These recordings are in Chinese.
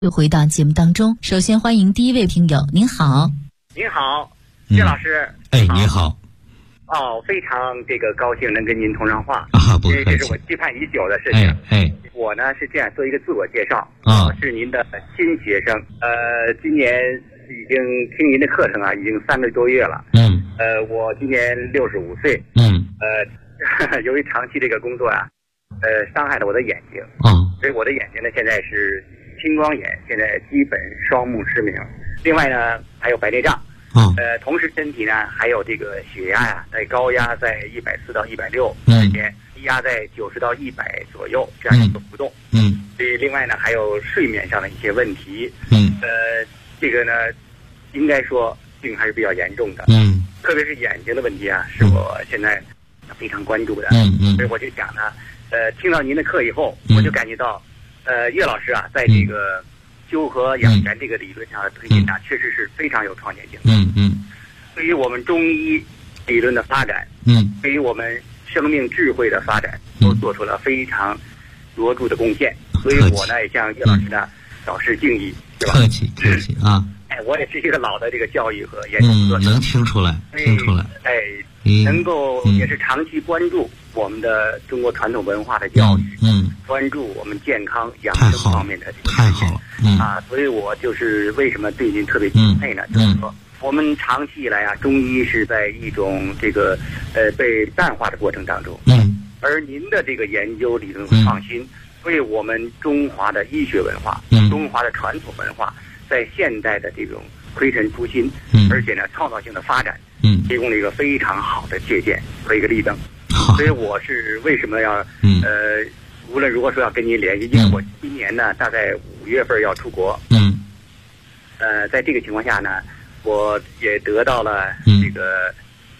又回到节目当中，首先欢迎第一位听友，您好。 您好，谢老师。 你好。 非常高兴能跟您通上话啊，不客气， 这是我期盼已久的事情。我呢是这样做一个自我介绍我是您的新学生，今年已经听您的课程已经3个多月了。我今年65岁。由于长期这个工作伤害了我的眼睛。所以我的眼睛呢现在是青光眼，现在基本双目失明。另外呢还有白内障。同时身体呢还有这个血压在高压在140到160之间，低压在90到100左右这样一个浮动。所以另外呢还有睡眠上的一些问题。这个呢应该说病还是比较严重的。特别是眼睛的问题是我现在非常关注的。所以我就想呢听到您的课以后，我就感觉到岳老师在这个修和养元这个理论上的推进确实是非常有创建性的。对于我们中医理论的发展，对于我们生命智慧的发展，都做出了非常卓著的贡献。所以我呢也向岳老师呢表示敬意，是吧？ 客气啊！ 我也是一个老的这个教育和研究工作者， 能听出来。 能够也是长期关注我们的中国传统文化的教育，关注我们健康养生方面的这个太好了。 所以我就是为什么对您特别敬佩呢？就是说我们长期以来中医是在一种这个被淡化的过程当中。而您的这个研究理论和创新，为我们中华的医学文化，中华的传统文化在现代的这种推陈出新，而且呢创造性的发展，提供了一个非常好的借鉴和一个例证。所以我是为什么要无论如何说要跟您联系，因为我今年呢大概5月份要出国。在这个情况下呢，我也得到了这个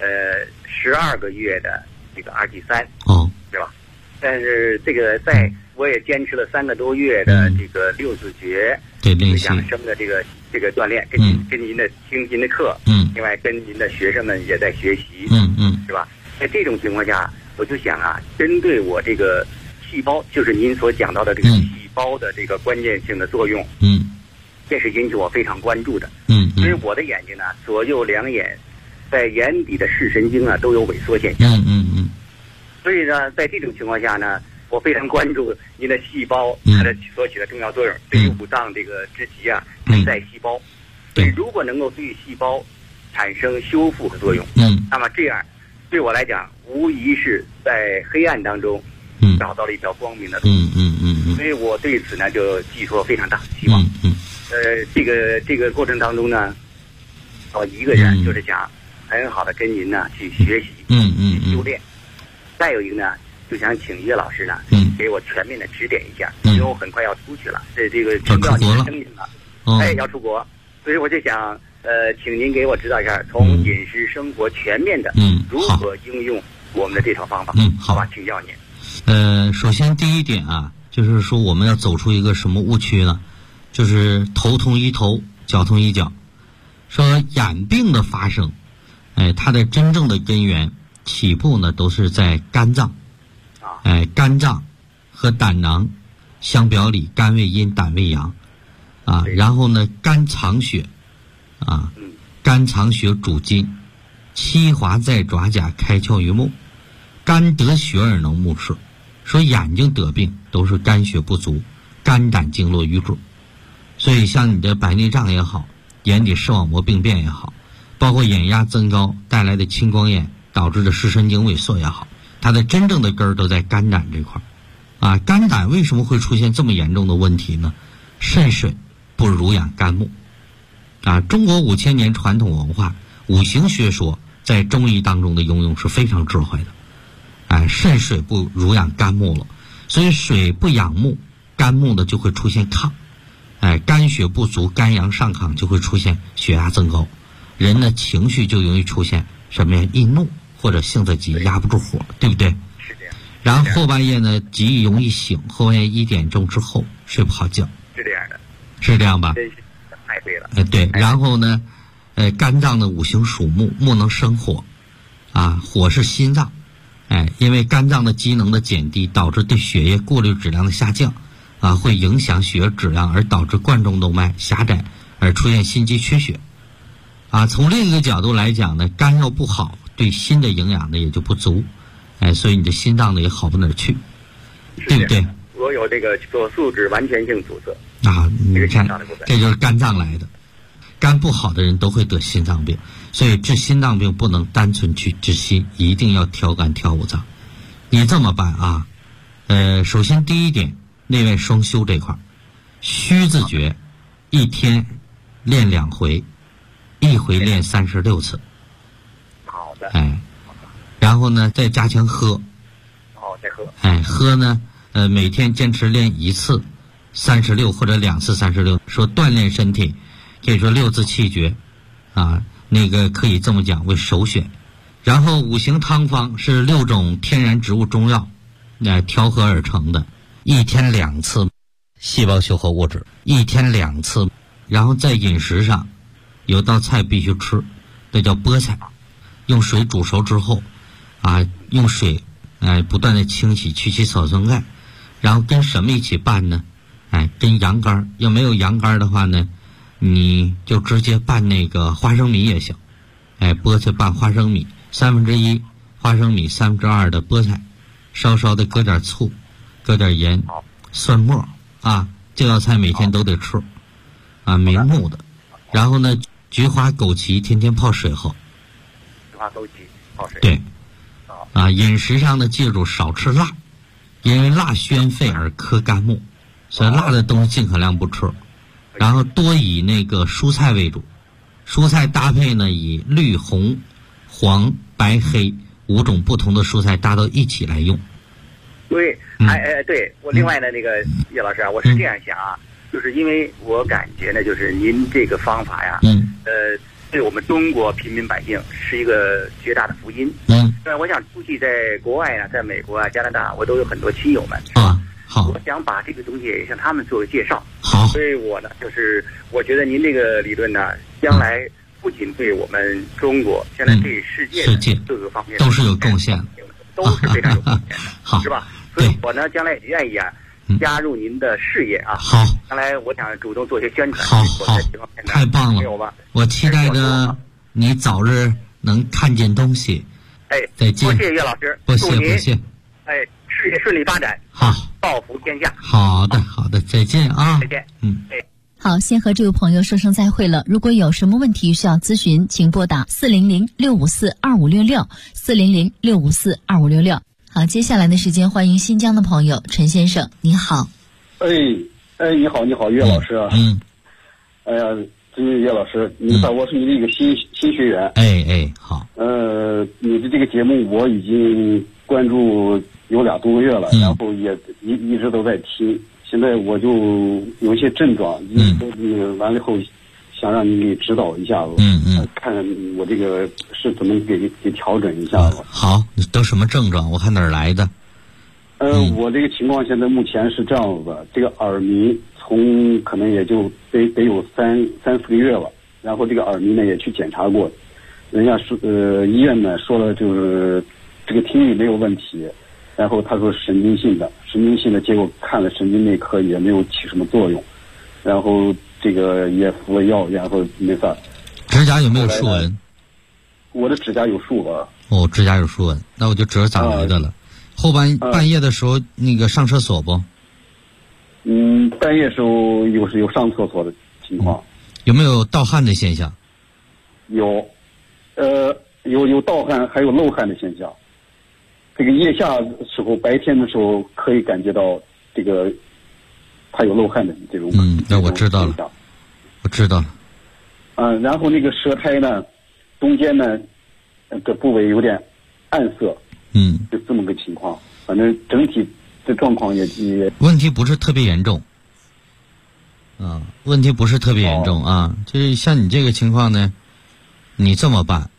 12个月的这个RG3，对吧？但是这个我也坚持了3个多月的这个6字诀养生的这个锻炼，跟您的听您的课，另外跟您的学生们也在学习，是吧？在这种情况下，我就想针对我这个细胞，就是您所讲到的这个细胞的这个关键性的作用，这是引起我非常关注的。因为我的眼睛呢，左右两眼在眼底的视神经都有萎缩现象。所以呢，在这种情况下呢，我非常关注您的细胞它的所起的重要作用，对于五脏这个之极存在细胞。所以如果能够对细胞产生修复的作用，那么这样对我来讲，无疑是在黑暗当中找到了一条光明的路。所以我对此呢就寄托非常大的希望。这个过程当中呢，我一个人就是想很好的跟您呢去学习，去修炼。再有一个呢，就想请岳老师呢给我全面的指点一下，因为我很快要出去了，这个听到您的声音了，要出国，所以我就想请您给我指导一下，从饮食生活全面的如何应用我们的这套方法。好吧，请教您。 首先第一点就是说我们要走出一个什么误区呢？就是头痛医头，脚痛医脚。说眼病的发生，它的真正的根源起步呢都是在肝脏。肝脏和胆囊相表里，肝为阴，胆为阳然后呢肝藏血肝藏血主筋，七华在爪甲，开窍于目。肝得血而能目视。说眼睛得病都是肝血不足，肝胆经络瘀滞。所以像你的白内障也好，眼底视网膜病变也好，包括眼压增高带来的青光眼导致的视神经萎缩也好，它的真正的根儿都在肝胆这块肝胆为什么会出现这么严重的问题呢？肾水不濡养肝木中国5000年传统文化五行学说在中医当中的应用是非常智慧的。肾水不濡养肝木了，所以水不养木，肝木呢就会出现亢。肝血不足，肝阳上亢，就会出现血压增高，人呢情绪就容易出现什么呀？易怒或者性子急，压不住火，对不对？ 是这样。 然后后半夜呢极容易醒，后半夜1点钟之后睡不好觉。 是这样的。 是这样吧？ 真是太对了。 对。然后呢肝脏的五行属木，木能生火火是心脏。因为肝脏的机能的减低，导致对血液过滤质量的下降， 会影响血液质量，而导致冠状动脉狭窄，而出现心肌缺血。从另一个角度来讲呢，肝要不好，对心的营养呢也就不足，所以你的心脏呢也好不哪儿去，对不对？ 我有这个左素质完全性阻塞你看，这就是肝脏来的。肝不好的人都会得心脏病，所以治心脏病不能单纯去治心，一定要调肝调五脏。你这么办首先第一点，内外双修这块，虚字诀一天练2回，1回练36次。 好的。 然后呢，再加强喝。 再喝。 喝呢，每天坚持练1次36或者2次36，说锻炼身体。可以说6字气诀可以这么讲为首选。然后5行汤方是6种天然植物中药调和而成的，一天2次细胞修合物质，一天2次。然后在饮食上有道菜必须吃，这叫菠菜，用水煮熟之后用水不断的清洗去其草酸钙，然后跟什么一起拌呢？跟羊肝。要没有羊肝的话呢，你就直接拌那个花生米也行。菠菜拌花生米，1/3花生米2/3的菠菜，稍稍的搁点醋，搁点盐，蒜末这道菜每天都得吃明目的。然后呢，菊花枸杞天天泡水喝。 菊花枸杞泡水。 对。饮食上呢，记住少吃辣，因为辣宣肺而克肝木，所以辣的东西尽可量不吃。然后多以那个蔬菜为主，蔬菜搭配呢以绿、红、黄、白、黑5种不同的蔬菜搭到一起来用。 对，对我另外呢，那个叶老师我是这样想就是因为我感觉呢，就是您这个方法呀，对我们中国平民百姓是一个绝大的福音。我想估计在国外呢，在美国加拿大，我都有很多亲友们好， 我想把这个东西也向他们做个介绍。 好， 所以我呢，就是我觉得您这个理论呢，将来不仅对我们中国，将来对世界各个方面都是有贡献的， 都是非常有贡献的， 好， 是吧？所以我呢，将来也愿意加入您的事业好， 将来我想主动做些宣传。 好，太棒了！我期待着你早日能看见东西。再见。 谢谢岳老师， 不谢。 事业顺利发展， 好， 造福天下。 好的，再见再见。 好，先和这位朋友说声再会了。如果有什么问题需要咨询，请拨打400-654-2566，400-654-2566。好，接下来的时间欢迎新疆的朋友陈先生，你好。 你好，岳老师。哎呀，这是岳老师，我是你的一个新学员。 好。 你的这个节目我已经关注有2多个月了，然后也一直都在听。现在我就有一些症状，完了以后想让你给指导一下子，看我这个是怎么给调整一下子。 好，你都什么症状？我看哪儿来的？ 我这个情况现在目前是这样子的，这个耳鸣从可能也就得有3-4个月了，然后这个耳鸣呢也去检查过，人家说医院呢说了就是这个听力没有问题，然后他说神经性的，结果看了神经内科也没有起什么作用，然后这个也服了药，然后没事。 指甲有没有竖纹？ 我的指甲有竖纹。 指甲有竖纹，那我就知道咋来的了。后半夜的时候那个上厕所不？ 半夜时候有上厕所的情况。 有没有盗汗的现象？ 有盗汗，还有漏汗的现象。这个腋下时候，白天的时候可以感觉到这个它有漏汗的这种。 那我知道了。 然后那个舌苔呢，中间呢，这部位有点暗色。就这么个情况，反正整体的状况也问题不是特别严重。问题不是特别严重就是像你这个情况呢，你这么办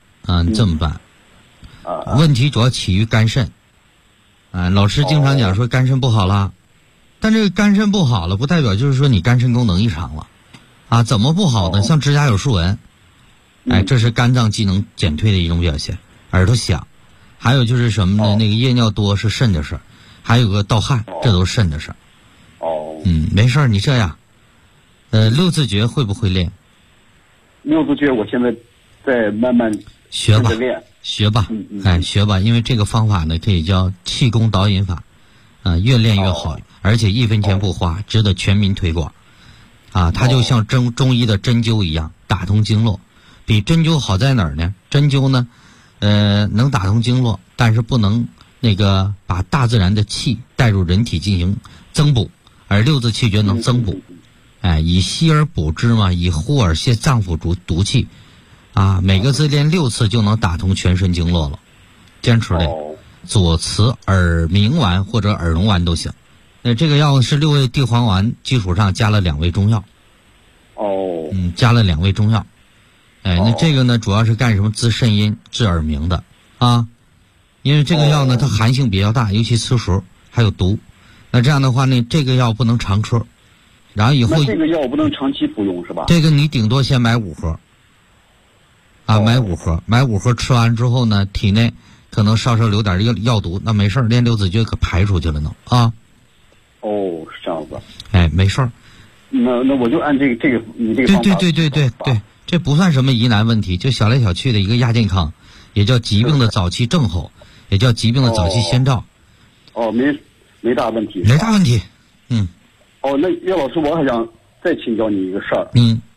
问题主要起于肝肾。老师经常讲说肝肾不好了，但这个肝肾不好了，不代表就是说你肝肾功能异常了怎么不好呢？像指甲有竖纹，这是肝脏机能减退的一种表现。耳朵响，还有就是什么呢？那个夜尿多是肾的事儿，还有个盗汗，这都是肾的事儿。 没事儿，你这样，六字诀会不会练？ 六字诀我现在在慢慢学吧， 学吧，学吧，因为这个方法呢可以叫气功导引法，越练越好，而且1分钱不花，值得全民推广。它就像中医的针灸一样，打通经络。比针灸好在哪儿呢？针灸呢，能打通经络，但是不能把大自然的气带入人体进行增补，而六字气诀能增补。以息而补之嘛，以呼而泻脏腑毒气。每个字练6次就能打通全身经络了。坚持练，左慈耳鸣丸或者耳聋丸都行。这个药是6味地黄丸基础上加了2味中药。加了2味中药。那这个呢，主要是干什么？滋肾阴、治耳鸣的因为这个药呢，它寒性比较大，尤其吃熟还有毒。那这样的话呢，这个药不能常吃。然后以后这个药不能长期服用是吧？ 这个你顶多先买5盒。买5盒吃完之后呢，体内可能稍留点药毒，那没事儿，练六字诀可排出去了呢是这样子。 没事儿。 那我就按这个你这个方法。 对，这不算什么疑难问题，就小来小去的一个亚健康，也叫疾病的早期症候，也叫疾病的早期先兆。 没大问题。 没大问题。 那岳老师，我还想再请教你一个事儿。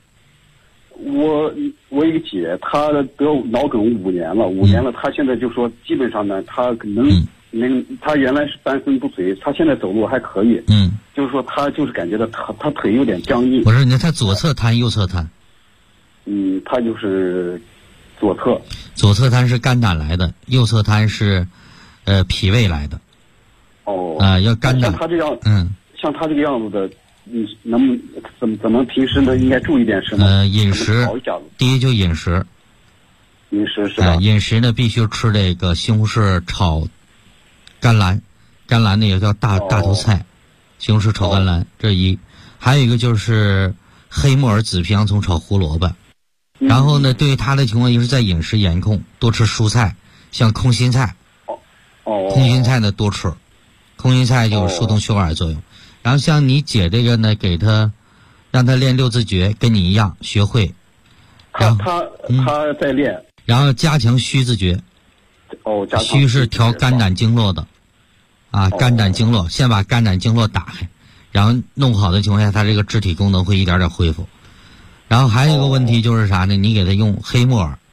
我一个姐，她得脑梗5年了，她现在就说基本上呢，她她原来是半身不遂，她现在走路还可以。就是说她就是感觉到她腿有点僵硬。 不是，她左侧瘫右侧瘫？ 她就是左侧。 左侧瘫是肝胆来的，右侧瘫是脾胃来的。要肝胆。 像她这样，像她这个样子的，怎么平时呢应该注意点什么？ 饮食。第一就饮食。 饮食是吧？ 饮食呢必须吃这个西红柿炒甘蓝，甘蓝呢也叫大头菜，西红柿炒甘蓝，这一。还有一个就是黑木耳、紫皮洋葱炒胡萝卜。然后呢，对于他的情况就是在饮食严控，多吃蔬菜，像空心菜。空心菜呢多吃，空心菜就有疏通血管的作用。然后像你姐这个呢，让她练六字诀，跟你一样学会。 他在练。 然后加强虚字诀。 加强虚是调肝胆经络的。肝胆经络，先把肝胆经络打开，然后弄好的情况下，他这个肢体功能会一点点恢复。然后还有一个问题就是啥呢？你给他用黑木耳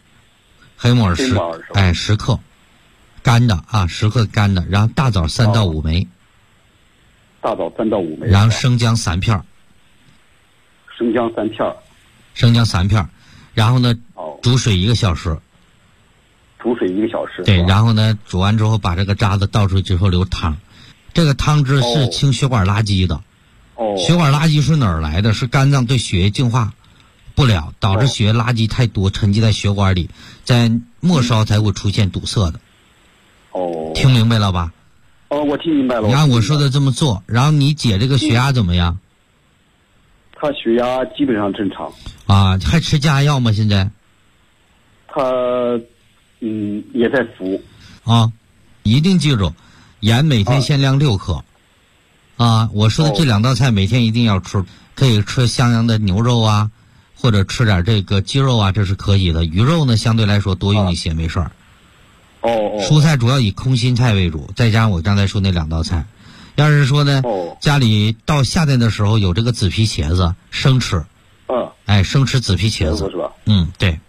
10克，干的10克干的，然后大枣3到5枚。 大枣3到5枚。 然后生姜3片。 生姜3片。然后呢，煮水1个小时。煮水1个小时。对，然后呢，煮完之后把这个渣子倒出去之后留汤，这个汤汁是清血管垃圾的。血管垃圾是哪儿来的？是肝脏对血液净化不了，导致血液垃圾太多，沉积在血管里，在末梢才会出现堵塞的。听明白了吧？我听明白了。你按我说的这么做，然后你姐这个血压怎么样？她血压基本上正常。还吃降压药吗？现在？她也在服。一定记住，盐每天限量6克。我说的这2道菜每天一定要吃，可以吃像样的牛肉或者吃点这个鸡肉这是可以的。鱼肉呢，相对来说多用一些，没事儿。蔬菜主要以空心菜为主，再加上我刚才说那2道菜。要是说呢，家里到夏天的时候有这个紫皮茄子，生吃。生吃紫皮茄子是吧？对。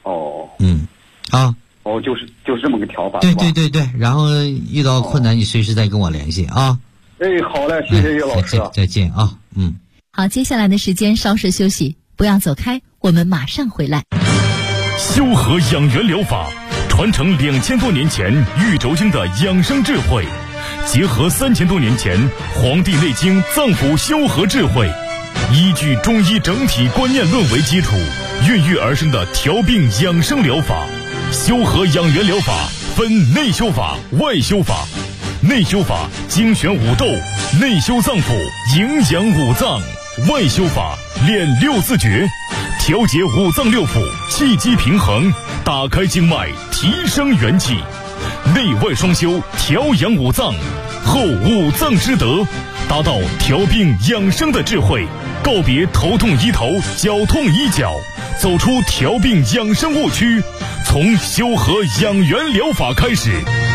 就是这么个调法。对。然后遇到困难，你随时再跟我联系啊。好嘞，谢谢岳老师。再见啊。 好，接下来的时间稍事休息，不要走开，我们马上回来。 修和养元疗法传承2000多年前玉轴经的养生智慧，结合3000多年前《黄帝内经》脏腑修和智慧，依据中医整体观念论为基础，孕育而生的调病养生疗法。修和养元疗法分内修法、外修法。内修法精选五斗，内修脏腑，营养五脏；外修法练六字诀，调节五脏六腑，气机平衡，打开经脉，提升元气。内外双修，调养五脏，后五脏之德， 达到调病养生的智慧，告别头痛医头、脚痛医脚，走出调病养生误区，从修和养元疗法开始。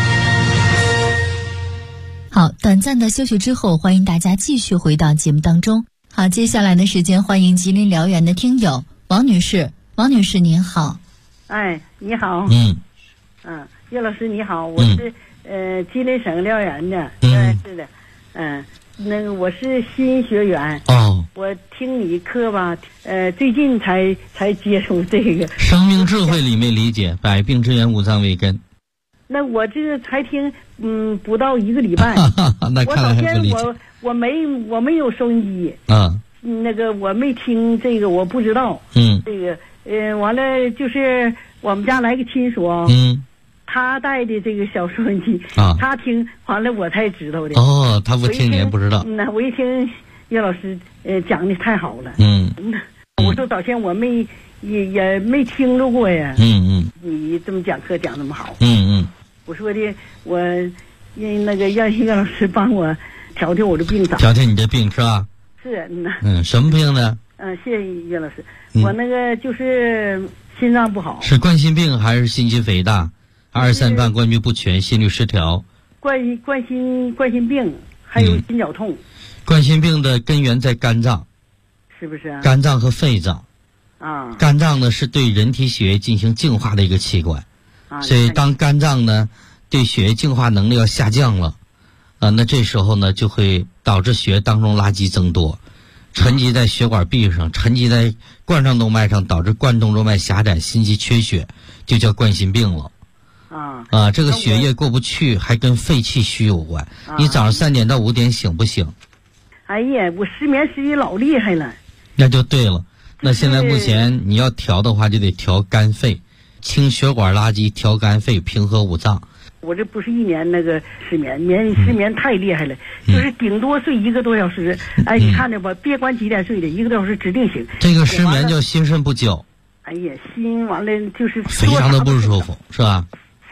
好，短暂的休息之后，欢迎大家继续回到节目当中。好，接下来的时间，欢迎吉林辽源的听友王女士。王女士您好。 哎，你好。叶老师你好，我是吉林省辽源的。是的。那个我是新学员。我听你课吧，最近才接触这个生命智慧里面理解百病之源五脏为根。 那我这个才听不到1个礼拜。 那看来还不理解。 我没有收音机。那个我没听这个，我不知道。这个完了就是我们家来个亲属。他带的这个小收音机。他听完了我才知道的。 他不听你也不知道。 我一听叶老师讲的太好了。我说早前我也没听着过呀。你这么讲课讲那么好。我说的我那个让叶老师帮我调调我的病。 调调你的病是吧？ 是。 什么病呢？ 谢谢叶老师。我那个就是心脏不好。 是冠心病还是心肌肥大？2、3瓣关节不全，心律失调。 冠心病还有心绞痛。 冠心病的根源在肝脏。 是不是啊？ 肝脏和肺脏。肝脏呢是对人体血液进行净化的一个器官。所以当肝脏呢对血液净化能力要下降了，那这时候呢就会导致血液当中垃圾增多，沉积在血管壁上，沉积在冠状动脉上，导致冠动动脉狭窄，心肌缺血，就叫冠心病了。这个血液过不去还跟肺气虚有关。你早上3点到5点醒不醒？ 哎呀，我失眠失忆老厉害了。 那就对了。那现在目前你要调的话，就得调肝肺，清血管垃圾，调肝肺，平和五脏。 我这不是1年那个失眠太厉害了，就是顶多睡1个多小时。你看着吧，别管几点睡的，1个多小时指定醒。这个失眠叫心肾不交。 哎呀，心完了就是非常的不舒服，是吧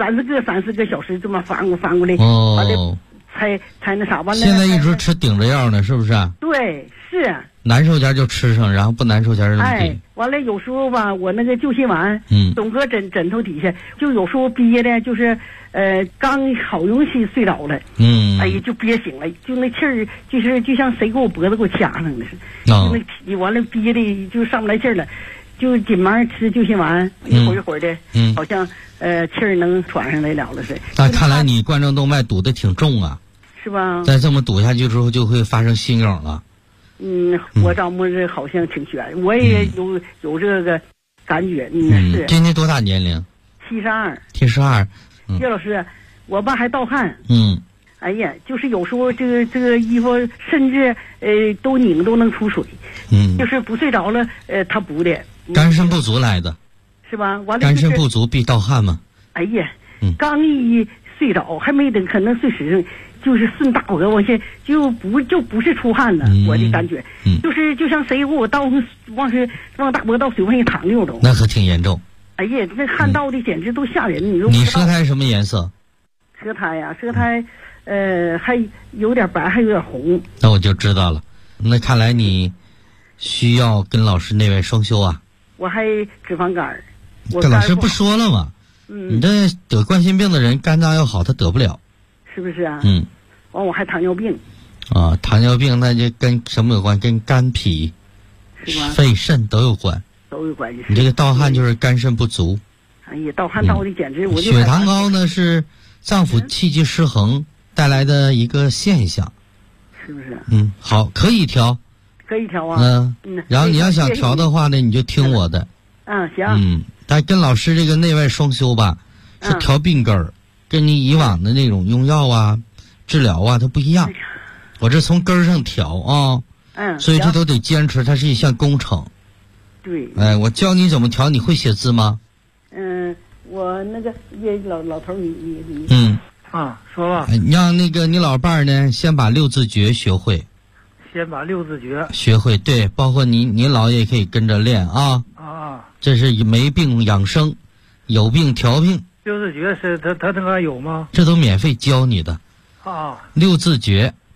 ？30个小时这么翻过来，完了才那啥完了。 现在一直吃顶着药呢，是不是？ 对，是。 难受前就吃上，然后不难受前就给。 完了有时候吧，我那个救心丸，总搁枕头底下，就有时候憋的，就是刚好容易睡着了，哎呀就憋醒了，就那气儿，就像谁给我脖子给我掐上的似的，就那体完了憋的就上不来气儿了，就紧忙吃救心丸，一会儿的，好像气儿能喘上来了似的。 那看来你冠状动脉堵得挺重啊， 是吧？ 再这么堵下去之后，就会发生心梗了。 我找摸着好像挺悬，我也有这个感觉。是。 今年多大年龄 ？72。 72。 叶老师，我爸还盗汗。哎呀，就是有时候这个衣服甚至都拧都能出水。就是不睡着了，他补的。 肝肾不足来的。 是吧？完了。 肝肾不足必盗汗嘛。 哎呀，刚一睡着还没等可能睡实上。就是顺大脖往下，就不是出汗了，我的感觉，就像谁给我倒往大脖倒水往下淌溜着， 那可挺严重。 哎呀，那汗倒的简直都吓人。 你舌苔什么颜色？ 舌苔呀，舌苔，还有点白，还有点红。 那我就知道了。那看来你需要跟老师内外双修啊。 我还脂肪肝。 这老师不说了吗？你这得冠心病的人，肝脏要好，他得不了。 是不是啊？完我还糖尿病。 糖尿病那就跟什么有关？跟肝脾、肺肾都有关。 都有关系。 你这个盗汗就是肝肾不足。 哎呀，盗汗盗的简直我就。 血糖高呢是脏腑气机失衡带来的一个现象。 是不是？ 好，可以调。 可以调啊。 然后你要想调的话呢，你就听我的。 行。 但跟老师这个内外双修吧，是调病根儿。跟你以往的那种用药啊、治疗啊，它不一样。我这从根儿上调啊，所以这都得坚持，它是一项工程。 对。 我教你怎么调，你会写字吗？ 我那个老头你。 说吧。 让那个你老伴儿呢，先把6字诀学会。 先把6字诀学会，对，包括你姥爷也可以跟着练啊。这是没病养生，有病调病。 6字诀是他那个有吗？ 这都免费教你的。6字诀，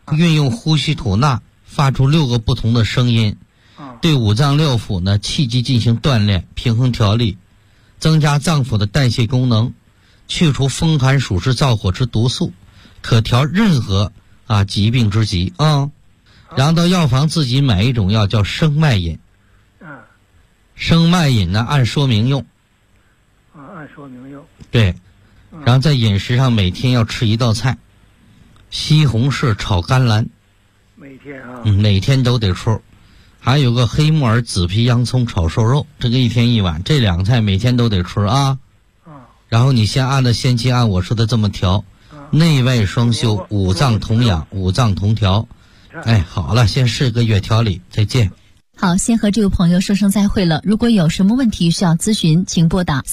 运用呼吸吐纳，发出6个不同的声音，对五脏六腑呢气机进行锻炼，平衡调理，增加脏腑的代谢功能，去除风寒暑湿燥火之毒素，可调任何疾病之疾啊。然后到药房自己买一种药叫生脉饮。生脉饮呢按说明用。 按说明用。 对。然后在饮食上每天要吃一道菜，西红柿炒甘蓝。 每天每天都得吃。还有个黑木耳紫皮洋葱炒瘦肉，这个1天1碗，这2个菜每天都得吃啊。然后你先期按我说的这么调，内外双修，五脏同养，五脏同调。哎，好了，先试个月调理，再见。 好，先和这位朋友说声再会了。如果有什么问题需要咨询，请拨打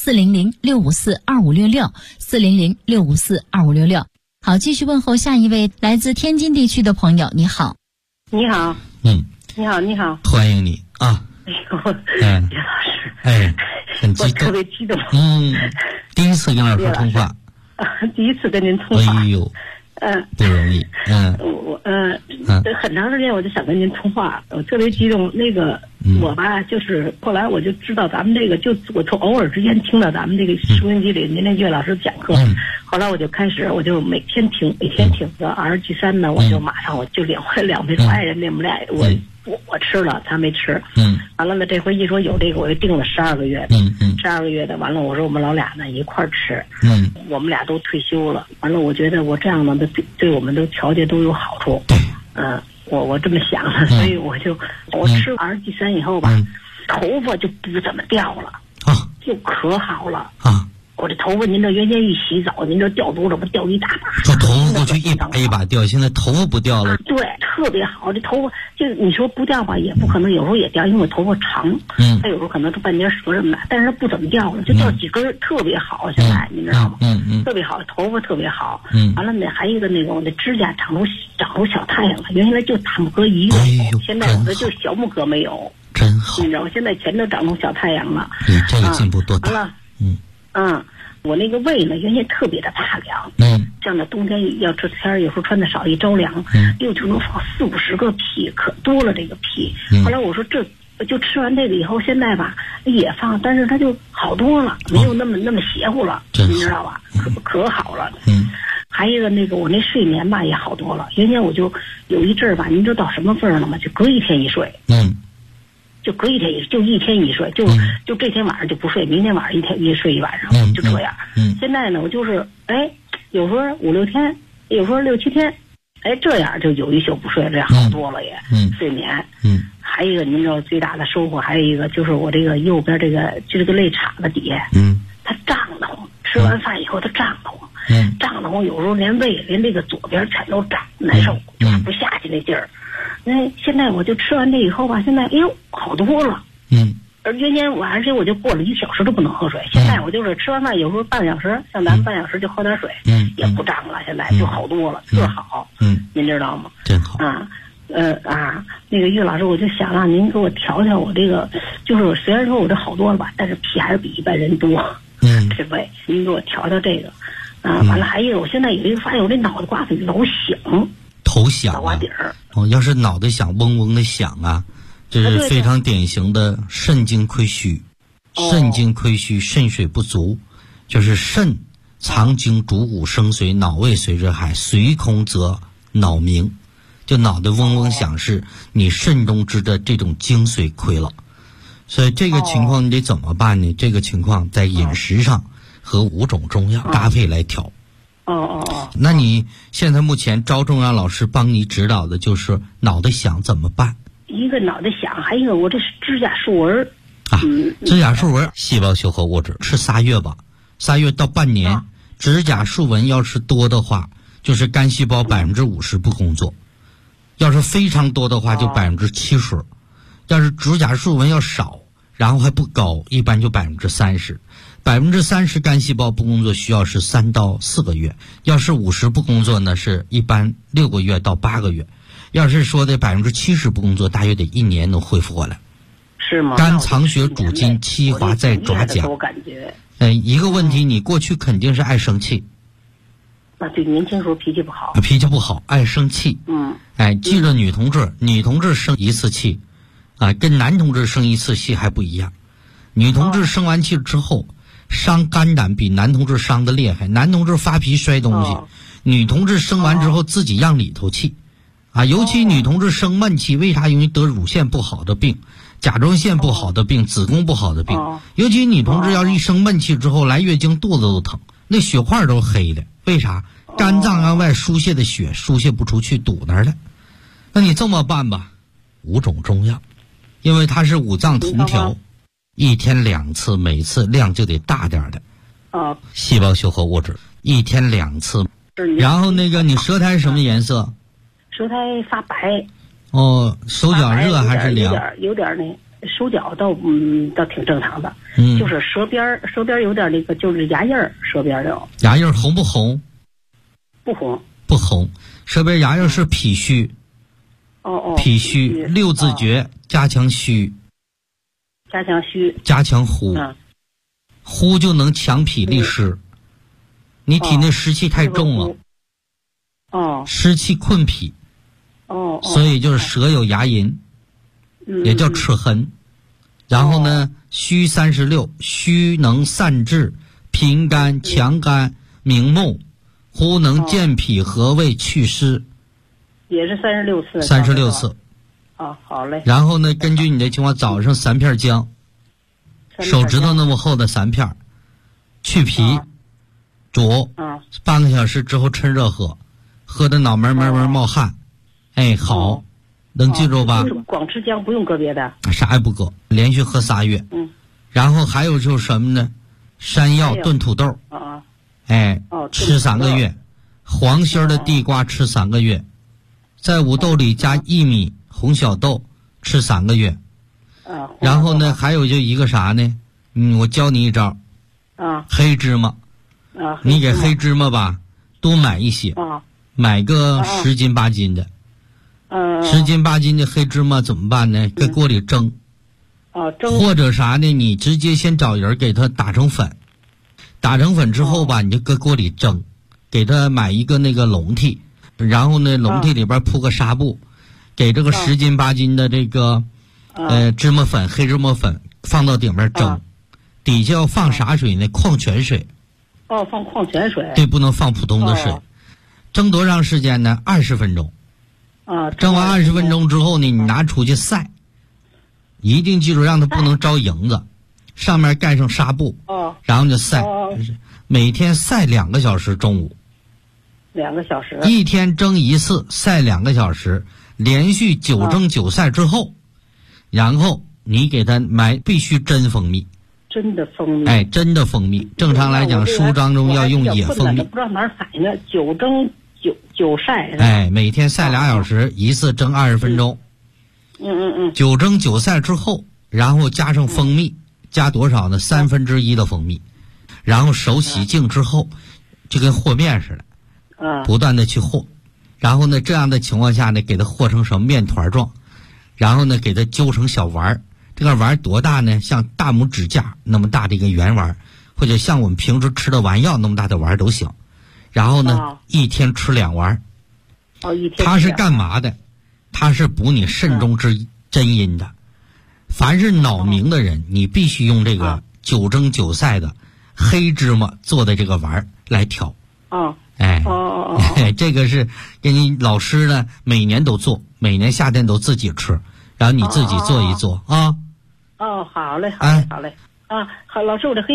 400-654-2566，400-654-2566。好，继续问候下一位来自天津地区的朋友，你好。 你好。你好，你好。 欢迎你啊。 哎呦，叶老师。 哎，很激动。 我特别激动。 第一次跟老师通话。 第一次跟您通话。 哎呦。不容易。 很长时间我就想跟您通话，我特别激动。那个我吧，就是后来我就知道咱们这个，就我从偶尔之间听到咱们这个收音机里您那岳老师讲课，后来我就开始，我就每天听到RG3呢，我就马上我就领回来2杯爱人那们俩，我吃了，他没吃。完了呢，这回一说有这个，我就定了12个月的，12个月的。完了，我说我们老俩呢一块儿吃。我们俩都退休了。完了，我觉得我这样呢，对我们的调节都有好处。我这么想的，所以我吃RG3以后吧，头发就不怎么掉了，就可好了。我这头发，您这原先一洗澡，您这掉多了不掉一大把。 这头发过去一把一把掉，现在头发不掉了。 对，特别好。这头发就你说不掉吧，也不可能，有时候也掉，因为我头发长。它有时候可能是半截折什么的，但是它不怎么掉了，就掉几根，特别好。现在你知道吗？特别好，头发特别好。完了呢，还有一个那个我的指甲长出小太阳了，原来就大拇哥一个，现在我的就小拇哥没有。 真好。 你知道，现在全都长出小太阳了。 你这个进步多大？ 完了。我那个胃呢，原先特别的怕凉。像那冬天要这天有时候穿的少，一着凉，就能放40-50个屁，可多了这个屁。后来我说这就吃完这个以后，现在吧也放，但是它就好多了，没有那么邪乎了，你知道吧？可好了。还有一个那个我那睡眠吧也好多了，原先我就有一阵儿吧，您知道到什么份儿了吗？就隔1天一睡。就隔1天就1天一睡，就这天晚上就不睡，明天晚上一睡一晚上，就这样。现在呢，我就是有时候5-6天，有时候6-7天，这样就有一宿不睡，这样好多了也。睡眠。还有一个您知道最大的收获，还有一个就是我这个右边这个肋叉子底下，它胀得慌，吃完饭以后它胀得慌，胀得慌，有时候连这个左边全都胀，难受，压不下去那劲儿。现在我就吃完这以后吧，现在好多了。而原先而且我就过了1小时都不能喝水，现在我就是吃完饭有时候半小时，像咱们半小时就喝点水，也不胀了，现在就好多了，特好。您知道吗？ 真好。 那个岳老师，我就想让您给我调调我这个，就是虽然说我这好多了吧，但是屁还是比一般人多。这位您给我调调这个。完了还有我现在有一个发现，我这脑袋瓜子老响。 头响啊！要是脑袋响，嗡嗡的响啊，这是非常典型的肾经亏虚。肾经亏虚，肾水不足，就是肾藏精主骨生髓，脑胃随之害，髓空则脑鸣，就脑袋嗡嗡响，是你肾中之的这种精髓亏了。所以这个情况你得怎么办呢？这个情况在饮食上和5种中药搭配来调。那你现在目前招中药老师帮你指导的就是脑袋响怎么办？ 一个脑袋响，还有一个我这是指甲树纹指甲树纹细胞修合物质吃3月吧，3月到半年。指甲树纹要是多的话，就是肝细胞50%不工作；要是非常多的话，就70%；要是指甲树纹要少，然后还不高，一般就30%。30%肝细胞不工作需要是3到4个月，要是50不工作呢，是一般6个月到8个月。要是说的70%不工作，大约得1年能恢复过来。 是吗？ 肝藏血主筋，气华在爪甲。 我感觉。 一个问题，你过去肯定是爱生气。 啊，对，年轻时候脾气不好。 脾气不好，爱生气。记着女同志生一次气，跟男同志生一次气还不一样。女同志生完气之后，伤肝胆比男同志伤得厉害。男同志发脾摔东西，女同志生完之后自己让里头气。尤其女同志生闷气，为啥容易得乳腺不好的病、甲状腺不好的病、子宫不好的病？尤其女同志要是一生闷气之后来月经，肚子都疼，那血块都黑的。为啥？肝脏向外输泄的血输泄不出去，堵那儿了。那你这么办吧，5种中药，因为它是五脏同调，1天2次，每次量就得大点的。细胞修合物质1天2次。然后那个你舌苔什么颜色？ 舌苔发白。 手脚热还是凉？ 有点那手脚倒挺正常的。就是舌边有点那个，就是牙印儿，舌边的。 牙印红不红？ 不红。 不红。舌边牙印是脾虚。脾虚，6字诀，加强虚。 加强虚。 加强呼。呼就能强脾利湿。你体内湿气太重了。湿气困脾。所以就是舌有牙龈，也叫齿痕。然后呢，虚36，虚能散滞，平肝强肝明目，呼能健脾和胃祛湿。 也是36次。 36次。 好嘞。 然后呢，根据你的情况，早上3片姜，手指头那么厚的3片，去皮，煮，半个小时之后趁热喝，喝的脑门冒汗。好，能记住吧？ 光吃姜，不用搁别的。 啥也不搁，连续喝3月。然后还有就是什么呢？山药炖土豆。吃3个月。黄心的地瓜吃3个月。在五豆里加薏米、红小豆，吃3个月。然后呢，还有就一个啥呢？我教你一招。黑芝麻。你给黑芝麻吧，多买一些。买个10斤8斤的。10斤8斤的黑芝麻怎么办呢？在锅里蒸。或者啥呢？你直接先找人给它打成粉。打成粉之后吧，你就搁锅里蒸。给它买一个那个笼屉，然后呢，笼屉里边铺个纱布，给这个10斤8斤的这个芝麻粉、黑芝麻粉放到顶边蒸。底下要放啥水呢？矿泉水。 放矿泉水。 对，不能放普通的水。蒸多长时间呢？20分钟。蒸完20分钟之后呢，你拿出去晒，一定记住让它不能招蝇子，上面盖上纱布，然后就晒，每天晒2个小时，中午 2个小时， 一天蒸1次，晒2个小时，连续9蒸9晒之后，然后你给它买必须真蜂蜜。 真的蜂蜜。 真的蜂蜜。正常来讲，书当中要用野蜂蜜。 不知道哪儿买呢？9蒸9晒。 每天晒2小时，一次蒸20分钟。9蒸9晒之后，然后加上蜂蜜，加多少呢？1/3的蜂蜜，然后手洗净之后，就跟和面似的，不断的去和。然后呢，这样的情况下呢，给它和成什么面团状，然后呢，给它揪成小丸儿。这个丸儿多大呢？像大拇指甲那么大的一个圆丸，或者像我们平时吃的丸药那么大的丸都行。然后呢，一天吃2丸。它是干嘛的？它是补你肾中之真阴的。凡是脑鸣的人，你必须用这个9蒸9晒的黑芝麻做的这个丸来调。这个是给你老师呢，每年都做，每年夏天都自己吃，然后你自己做一做啊。 好嘞。好，老师，我这黑